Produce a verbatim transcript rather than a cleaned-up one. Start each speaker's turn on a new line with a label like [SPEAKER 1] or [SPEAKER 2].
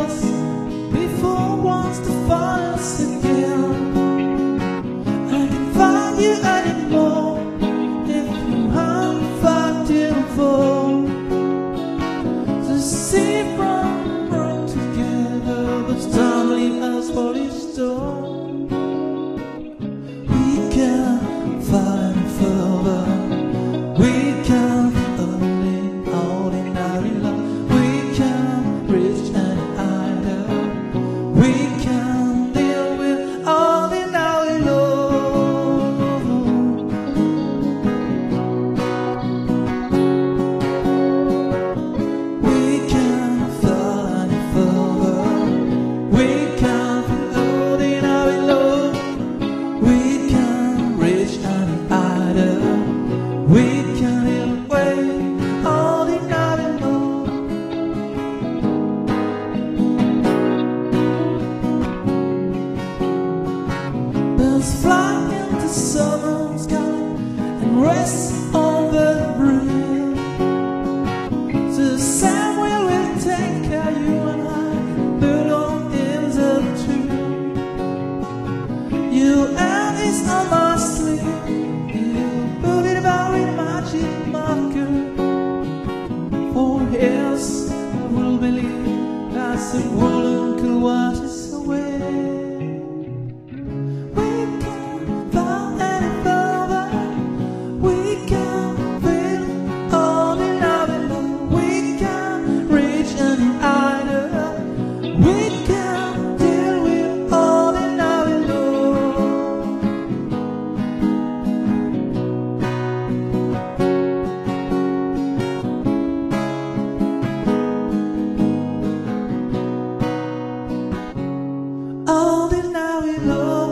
[SPEAKER 1] was before wants to find us again. I can't find you anymore if you haven't found you before. The sea from run together, but time leave us for this door. We can find further. We can only ordinary love. We can reach any ideal. We can deal with ordinary love. We can fly any further. We can feel ordinary love. We can reach any ideal. We can heal away ordinary love. Birds fly in the southern sky and rest on the bridge. The same way will take care you and I belong in the tree. You and it's on my sleeve. You put it about with a magic marker. For years I will believe that the world could wash us away.